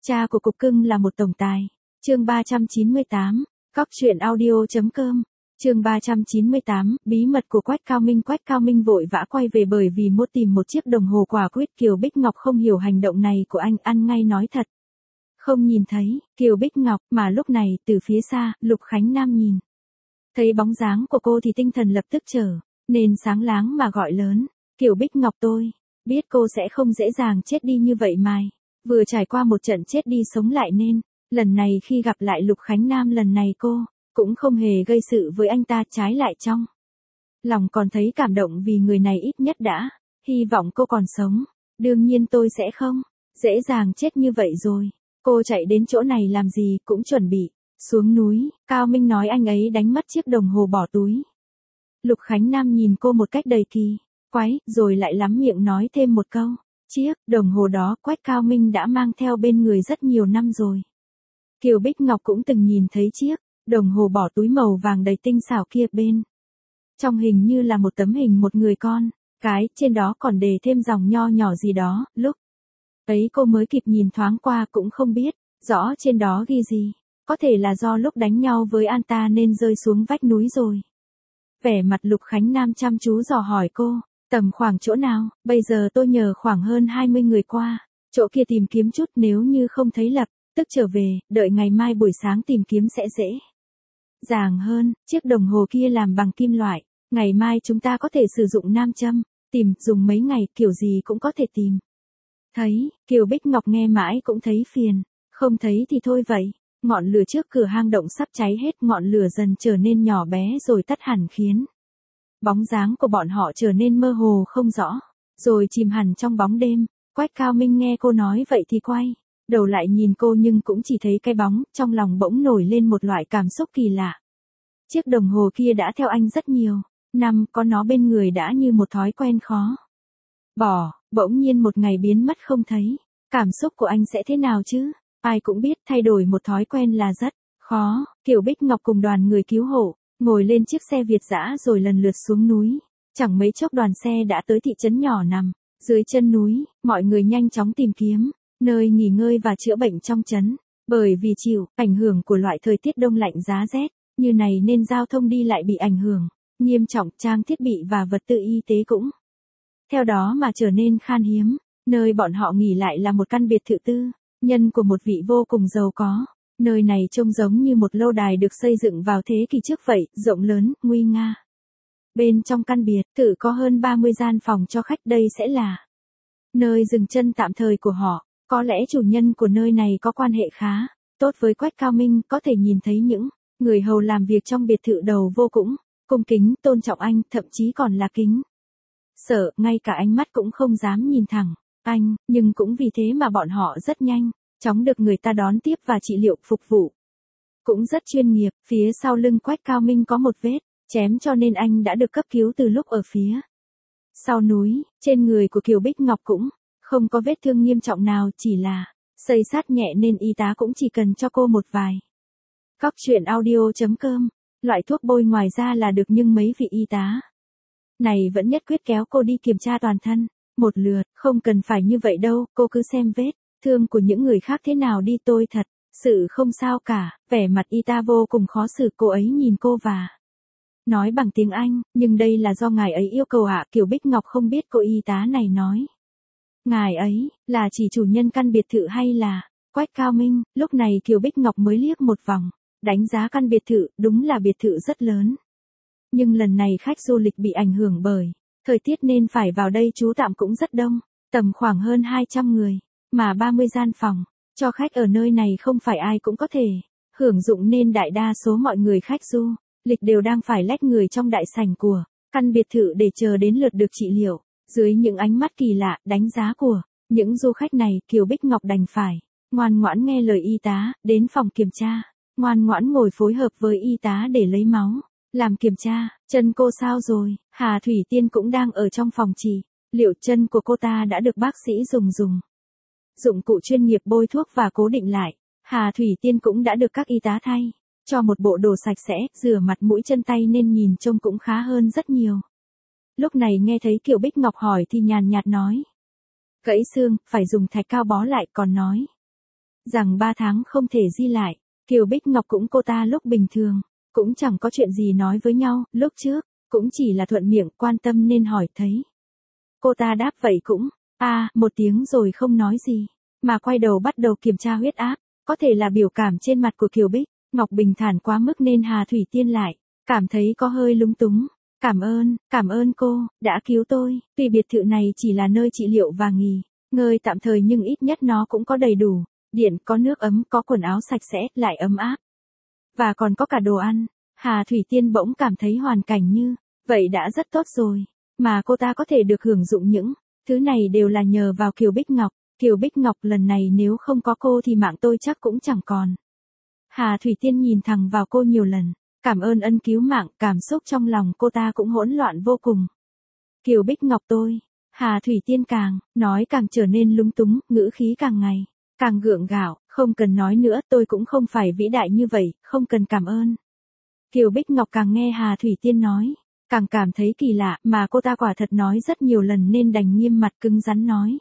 Cha của cục cưng là một tổng tài. Chương 398, Cóc truyện audio.com. Chương 398, bí mật của Quách Cao Minh. Quách Cao Minh vội vã quay về bởi vì muốn tìm một chiếc đồng hồ quả quýt. Kiều Bích Ngọc không hiểu hành động này của anh, ăn ngay nói thật. Không nhìn thấy, Kiều Bích Ngọc, mà lúc này, từ phía xa, Lục Khánh Nam nhìn. Thấy bóng dáng của cô thì tinh thần lập tức trở nên sáng láng mà gọi lớn. Kiều Bích Ngọc, tôi biết cô sẽ không dễ dàng chết đi như vậy mà. Vừa trải qua một trận chết đi sống lại nên, lần này khi gặp lại Lục Khánh Nam lần này cô cũng không hề gây sự với anh ta, trái lại trong lòng còn thấy cảm động vì người này ít nhất đã hy vọng cô còn sống. Đương nhiên tôi sẽ không dễ dàng chết như vậy rồi. Cô chạy đến chỗ này làm gì, cũng chuẩn bị xuống núi. Cao Minh nói anh ấy đánh mất chiếc đồng hồ bỏ túi. Lục Khánh Nam nhìn cô một cách đầy kỳ quái, rồi lại lắm miệng nói thêm một câu. Chiếc đồng hồ đó Quách Cao Minh đã mang theo bên người rất nhiều năm rồi. Kiều Bích Ngọc cũng từng nhìn thấy chiếc đồng hồ bỏ túi màu vàng đầy tinh xảo kia, bên trong hình như là một tấm hình một người con gái, trên đó còn đề thêm dòng nho nhỏ gì đó. Lúc ấy cô mới kịp nhìn thoáng qua, cũng không biết rõ trên đó ghi gì. Có thể là do lúc đánh nhau với An ta nên rơi xuống vách núi rồi. Vẻ mặt Lục Khánh Nam chăm chú dò hỏi cô, tầm khoảng chỗ nào? Bây giờ tôi nhờ khoảng hơn 20 người qua chỗ kia tìm kiếm chút, nếu như không thấy lập tức trở về, đợi ngày mai buổi sáng tìm kiếm sẽ dễ dàng hơn. Chiếc đồng hồ kia làm bằng kim loại, ngày mai chúng ta có thể sử dụng nam châm tìm, dùng mấy ngày kiểu gì cũng có thể tìm thấy. Kiều Bích Ngọc nghe mãi cũng thấy phiền, không thấy thì thôi vậy. Ngọn lửa trước cửa hang động sắp cháy hết, ngọn lửa dần trở nên nhỏ bé rồi tắt hẳn, khiến bóng dáng của bọn họ trở nên mơ hồ không rõ, rồi chìm hẳn trong bóng đêm. Quách Cao Minh nghe cô nói vậy thì quay đầu lại nhìn cô, nhưng cũng chỉ thấy cái bóng, trong lòng bỗng nổi lên một loại cảm xúc kỳ lạ. Chiếc đồng hồ kia đã theo anh rất nhiều năm, có nó bên người đã như một thói quen khó bỏ, bỗng nhiên một ngày biến mất không thấy. Cảm xúc của anh sẽ thế nào chứ? Ai cũng biết thay đổi một thói quen là rất khó. Kiều Bích Ngọc cùng đoàn người cứu hộ ngồi lên chiếc xe Việt dã rồi lần lượt xuống núi. Chẳng mấy chốc đoàn xe đã tới thị trấn nhỏ nằm dưới chân núi. Mọi người nhanh chóng tìm kiếm nơi nghỉ ngơi và chữa bệnh trong trấn. Bởi vì chịu ảnh hưởng của loại thời tiết đông lạnh giá rét như này nên giao thông đi lại bị ảnh hưởng nghiêm trọng, trang thiết bị và vật tư y tế cũng theo đó mà trở nên khan hiếm. Nơi bọn họ nghỉ lại là một căn biệt thự tư nhân của một vị vô cùng giàu có. Nơi này trông giống như một lâu đài được xây dựng vào thế kỷ trước vậy, rộng lớn, nguy nga. Bên trong căn biệt thự có hơn 30 gian phòng cho khách, đây sẽ là nơi dừng chân tạm thời của họ. Có lẽ chủ nhân của nơi này có quan hệ khá tốt với Quách Cao Minh, có thể nhìn thấy những người hầu làm việc trong biệt thự đầu vô cũng cung kính tôn trọng anh, thậm chí còn là kính sợ, ngay cả ánh mắt cũng không dám nhìn thẳng anh, nhưng cũng vì thế mà bọn họ rất nhanh chóng được người ta đón tiếp và trị liệu, phục vụ cũng rất chuyên nghiệp. Phía sau lưng Quách Cao Minh có một vết chém, cho nên anh đã được cấp cứu từ lúc ở phía sau núi. Trên người của Kiều Bích Ngọc cũng không có vết thương nghiêm trọng nào, chỉ là xây sát nhẹ nên y tá cũng chỉ cần cho cô một vài. Cóc truyện audio.com. Loại thuốc bôi ngoài ra là được, nhưng mấy vị y tá này vẫn nhất quyết kéo cô đi kiểm tra toàn thân một lượt. Không cần phải như vậy đâu, cô cứ xem vết thương của những người khác thế nào đi, tôi thật sự không sao cả. Vẻ mặt y tá vô cùng khó xử, cô ấy nhìn cô và nói bằng tiếng Anh, nhưng đây là do ngài ấy yêu cầu ạ. Kiều Bích Ngọc không biết cô y tá này nói ngài ấy là chỉ chủ nhân căn biệt thự hay là Quách Cao Minh. Lúc này Kiều Bích Ngọc mới liếc một vòng, đánh giá căn biệt thự, đúng là biệt thự rất lớn. Nhưng lần này khách du lịch bị ảnh hưởng bởi thời tiết nên phải vào đây trú tạm cũng rất đông, tầm khoảng hơn 200 người, mà 30 gian phòng cho khách ở nơi này không phải ai cũng có thể hưởng dụng, nên đại đa số mọi người khách du lịch đều đang phải lách người trong đại sảnh của căn biệt thự để chờ đến lượt được trị liệu. Dưới những ánh mắt kỳ lạ, đánh giá của những du khách này, Kiều Bích Ngọc đành phải ngoan ngoãn nghe lời y tá, đến phòng kiểm tra, ngoan ngoãn ngồi phối hợp với y tá để lấy máu, làm kiểm tra. Chân cô sao rồi? Hà Thủy Tiên cũng đang ở trong phòng trị liệu. Chân của cô ta đã được bác sĩ dùng dụng cụ chuyên nghiệp bôi thuốc và cố định lại. Hà Thủy Tiên cũng đã được các y tá thay cho một bộ đồ sạch sẽ, rửa mặt mũi chân tay nên nhìn trông cũng khá hơn rất nhiều. Lúc này nghe thấy Kiều Bích Ngọc hỏi thì nhàn nhạt nói. Gãy xương, phải dùng thạch cao bó lại, còn nói rằng 3 tháng không thể di lại. Kiều Bích Ngọc cũng cô ta lúc bình thường, cũng chẳng có chuyện gì nói với nhau, lúc trước, cũng chỉ là thuận miệng quan tâm nên hỏi thấy. Cô ta đáp vậy cũng, một tiếng rồi không nói gì, mà quay đầu bắt đầu kiểm tra huyết áp, có thể là biểu cảm trên mặt của Kiều Bích Ngọc bình thản quá mức nên Hà Thủy Tiên lại, cảm thấy có hơi lúng túng. Cảm ơn cô, đã cứu tôi, tuy biệt thự này chỉ là nơi trị liệu và nghỉ ngơi tạm thời nhưng ít nhất nó cũng có đầy đủ, điện, có nước ấm, có quần áo sạch sẽ, lại ấm áp. Và còn có cả đồ ăn. Hà Thủy Tiên bỗng cảm thấy hoàn cảnh như vậy đã rất tốt rồi, mà cô ta có thể được hưởng dụng những thứ này đều là nhờ vào Kiều Bích Ngọc. Kiều Bích Ngọc, lần này nếu không có cô thì mạng tôi chắc cũng chẳng còn. Hà Thủy Tiên nhìn thẳng vào cô nhiều lần, cảm ơn ân cứu mạng, cảm xúc trong lòng cô ta cũng hỗn loạn vô cùng. Kiều Bích Ngọc tôi, Hà Thủy Tiên càng nói càng trở nên lúng túng, ngữ khí càng ngày càng gượng gạo, không cần nói nữa, tôi cũng không phải vĩ đại như vậy, không cần cảm ơn. Kiều Bích Ngọc càng nghe Hà Thủy Tiên nói, càng cảm thấy kỳ lạ, mà cô ta quả thật nói rất nhiều lần nên đành nghiêm mặt cứng rắn nói.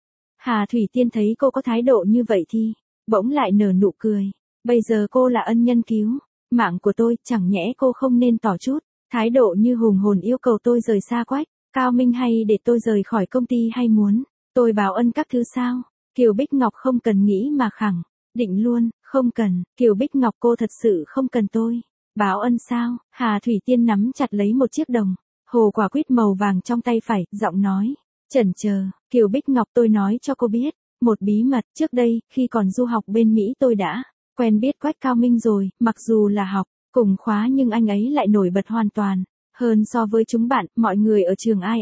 Hà Thủy Tiên thấy cô có thái độ như vậy thì bỗng lại nở nụ cười. Bây giờ cô là ân nhân cứu mạng của tôi, chẳng nhẽ cô không nên tỏ chút thái độ như hùng hồn yêu cầu tôi rời xa Quách Cao Minh, hay để tôi rời khỏi công ty, hay muốn tôi báo ân các thứ sao? Kiều Bích Ngọc không cần nghĩ mà khẳng định luôn, không cần. Kiều Bích Ngọc, cô thật sự không cần tôi báo ân sao? Hà Thủy Tiên nắm chặt lấy một chiếc đồng hồ quả quýt màu vàng trong tay phải, giọng nói chần chờ. Kiều Bích Ngọc, tôi nói cho cô biết một bí mật, trước đây, khi còn du học bên Mỹ tôi đã quen biết Quách Cao Minh rồi, mặc dù là học cùng khóa nhưng anh ấy lại nổi bật hoàn toàn hơn so với chúng bạn, mọi người ở trường ai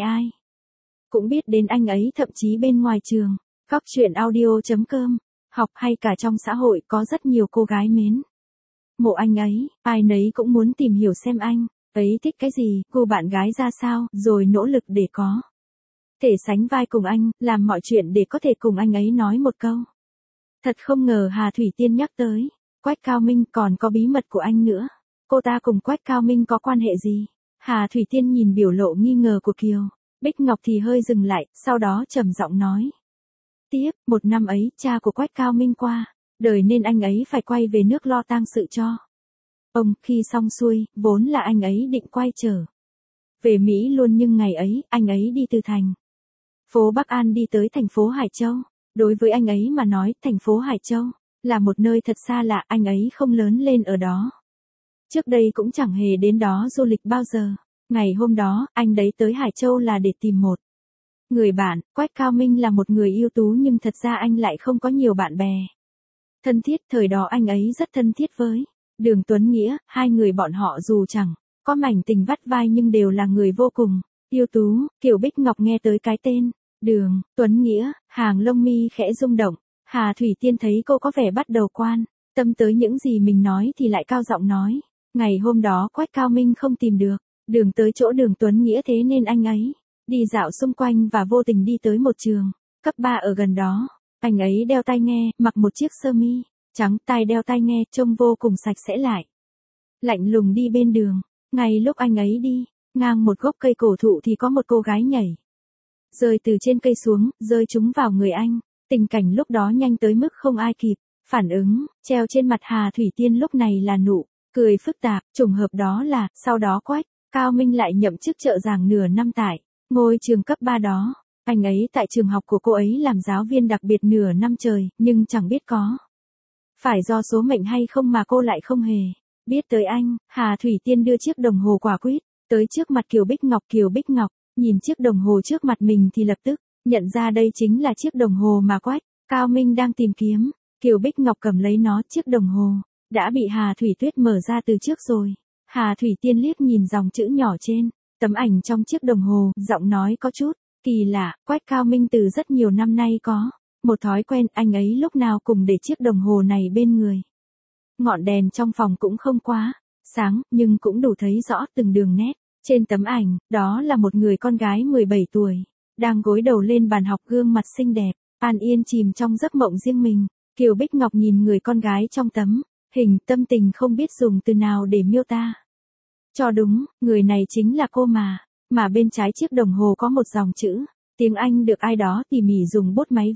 cũng biết đến anh ấy, thậm chí bên ngoài trường, Cóc Truyện Audio.com, học hay cả trong xã hội có rất nhiều cô gái mến mộ anh ấy, ai nấy cũng muốn tìm hiểu xem anh ấy thích cái gì, cô bạn gái ra sao, rồi nỗ lực để có thể sánh vai cùng anh, làm mọi chuyện để có thể cùng anh ấy nói một câu. Thật không ngờ Hà Thủy Tiên nhắc tới Quách Cao Minh, còn có bí mật của anh nữa. Cô ta cùng Quách Cao Minh có quan hệ gì? Hà Thủy Tiên nhìn biểu lộ nghi ngờ của Kiều Bích Ngọc thì hơi dừng lại, sau đó trầm giọng nói tiếp, một năm ấy, cha của Quách Cao Minh qua đời nên anh ấy phải quay về nước lo tang sự cho ông. Khi xong xuôi, vốn là anh ấy định quay trở về Mỹ luôn, nhưng ngày ấy, anh ấy đi từ thành phố Bắc An đi tới thành phố Hải Châu. Đối với anh ấy mà nói, thành phố Hải Châu là một nơi thật xa lạ, anh ấy không lớn lên ở đó. Trước đây cũng chẳng hề đến đó du lịch bao giờ. Ngày hôm đó, anh đấy tới Hải Châu là để tìm một người bạn. Quách Cao Minh là một người ưu tú nhưng thật ra anh lại không có nhiều bạn bè thân thiết. Thời đó anh ấy rất thân thiết với Đường Tuấn Nghĩa, hai người bọn họ dù chẳng có mảnh tình vắt vai nhưng đều là người vô cùng ưu tú. Kiều Bích Ngọc nghe tới cái tên Đường Tuấn Nghĩa, hàng lông mi khẽ rung động. Hà Thủy Tiên thấy cô có vẻ bắt đầu quan tâm tới những gì mình nói thì lại cao giọng nói. Ngày hôm đó Quách Cao Minh không tìm được đường tới chỗ Đường Tuấn Nghĩa, thế nên anh ấy đi dạo xung quanh và vô tình đi tới một trường cấp 3 ở gần đó. Anh ấy đeo tai nghe, mặc một chiếc sơ mi trắng, tai đeo tai nghe, trông vô cùng sạch sẽ lại lạnh lùng đi bên đường. Ngay lúc anh ấy đi ngang một gốc cây cổ thụ thì có một cô gái nhảy rơi từ trên cây xuống, rơi trúng vào người anh. Tình cảnh lúc đó nhanh tới mức không ai kịp phản ứng. Treo trên mặt Hà Thủy Tiên lúc này là nụ cười phức tạp. Trùng hợp đó là, sau đó Quách Cao Minh lại nhậm chức trợ giảng nửa năm tại ngôi trường cấp 3 đó. Anh ấy tại trường học của cô ấy làm giáo viên đặc biệt nửa năm trời, nhưng chẳng biết có phải do số mệnh hay không mà cô lại không hề biết tới anh. Hà Thủy Tiên đưa chiếc đồng hồ quả quýt tới trước mặt Kiều Bích Ngọc. Kiều Bích Ngọc nhìn chiếc đồng hồ trước mặt mình thì lập tức nhận ra đây chính là chiếc đồng hồ mà Quách Cao Minh đang tìm kiếm. Kiều Bích Ngọc cầm lấy nó, chiếc đồng hồ đã bị Hà Thủy Tuyết mở ra từ trước rồi. Hà Thủy Tiên liếc nhìn dòng chữ nhỏ trên tấm ảnh trong chiếc đồng hồ, giọng nói có chút kỳ lạ. Quách Cao Minh từ rất nhiều năm nay có một thói quen, anh ấy lúc nào cùng để chiếc đồng hồ này bên người. Ngọn đèn trong phòng cũng không quá sáng, nhưng cũng đủ thấy rõ từng đường nét. Trên tấm ảnh, đó là một người con gái 17 tuổi, đang gối đầu lên bàn học, gương mặt xinh đẹp, an yên chìm trong giấc mộng riêng mình. Kiều Bích Ngọc nhìn người con gái trong tấm hình, tâm tình không biết dùng từ nào để miêu tả cho đúng. Người này chính là cô mà bên trái chiếc đồng hồ có một dòng chữ tiếng Anh được ai đó tỉ mỉ dùng bút máy viết.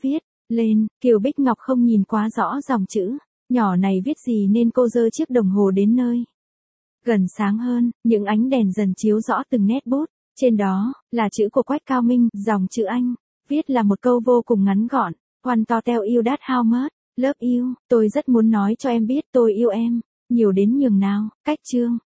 Lên, Kiều Bích Ngọc không nhìn quá rõ dòng chữ. Nhỏ này viết gì nên cô giơ chiếc đồng hồ đến nơi gần sáng hơn, những ánh đèn dần chiếu rõ từng nét bút. Trên đó, là chữ của Quách Cao Minh, dòng chữ Anh. Viết là một câu vô cùng ngắn gọn. Want to tell you that how much, love you. Tôi rất muốn nói cho em biết tôi yêu em. Nhiều đến nhường nào. Cách chương.